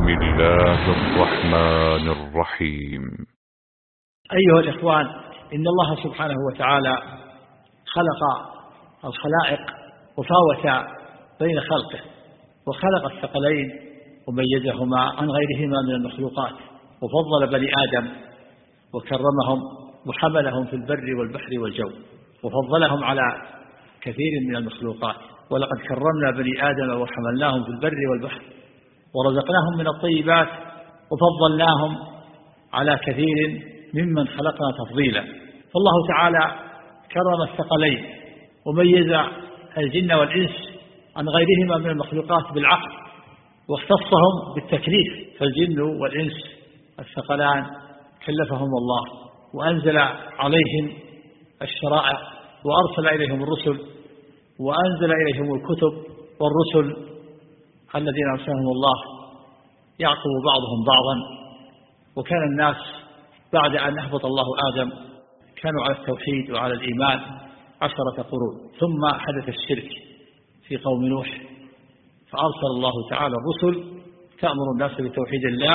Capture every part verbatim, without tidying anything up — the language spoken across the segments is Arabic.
بسم الله الرحمن الرحيم. أيها الإخوان، إن الله سبحانه وتعالى خلق الخلائق وفاوت بين خلقه، وخلق الثقلين وميزهما عن غيرهما من المخلوقات، وفضل بني آدم وكرمهم وحملهم في البر والبحر والجو، وفضلهم على كثير من المخلوقات. ولقد كرمنا بني آدم وحملناهم في البر والبحر ورزقناهم من الطيبات وفضلناهم على كثير ممن خلقنا تفضيلا. فالله تعالى كرم الثقلين وميز الجن والإنس عن غيرهما من المخلوقات بالعقل، واختصهم بالتكليف. فالجن والإنس الثقلان كلفهم الله وأنزل عليهم الشرائع وأرسل إليهم الرسل وأنزل إليهم الكتب والرسل الذين أرسلهم الله يعقب بعضهم بعضا. وكان الناس بعد أن أهبط الله آدم كانوا على التوحيد وعلى الإيمان عشرة قرون، ثم حدث الشرك في قوم نوح، فأرسل الله تعالى الرسل تأمر الناس بتوحيد الله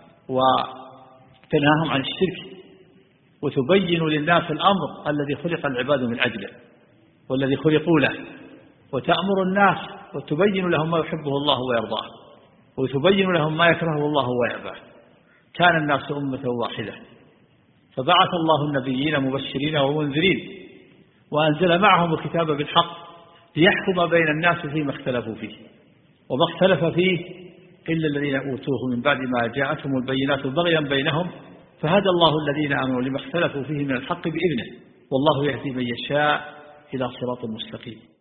وتنهاهم عن الشرك، وتبين للناس الأمر الذي خلق العباد من أجله والذي خلقوا له، وتأمر الناس وتبين لهم ما يحبه الله ويرضاه، وتبين لهم ما يكرهه الله ويأباه. كان الناس أمة واحدة، فبعث الله النبيين مبشرين ومنذرين، وأنزل معهم الكتاب بالحق ليحكم بين الناس فيما اختلفوا فيه، وما اختلف فيه إلا الذين أوتوه من بعد ما جاءتهم البينات بغيا بينهم، فهدى الله الذين آمنوا لما اختلفوا فيه من الحق بإذنه، والله يهدي من يشاء إلى صراط مستقيم.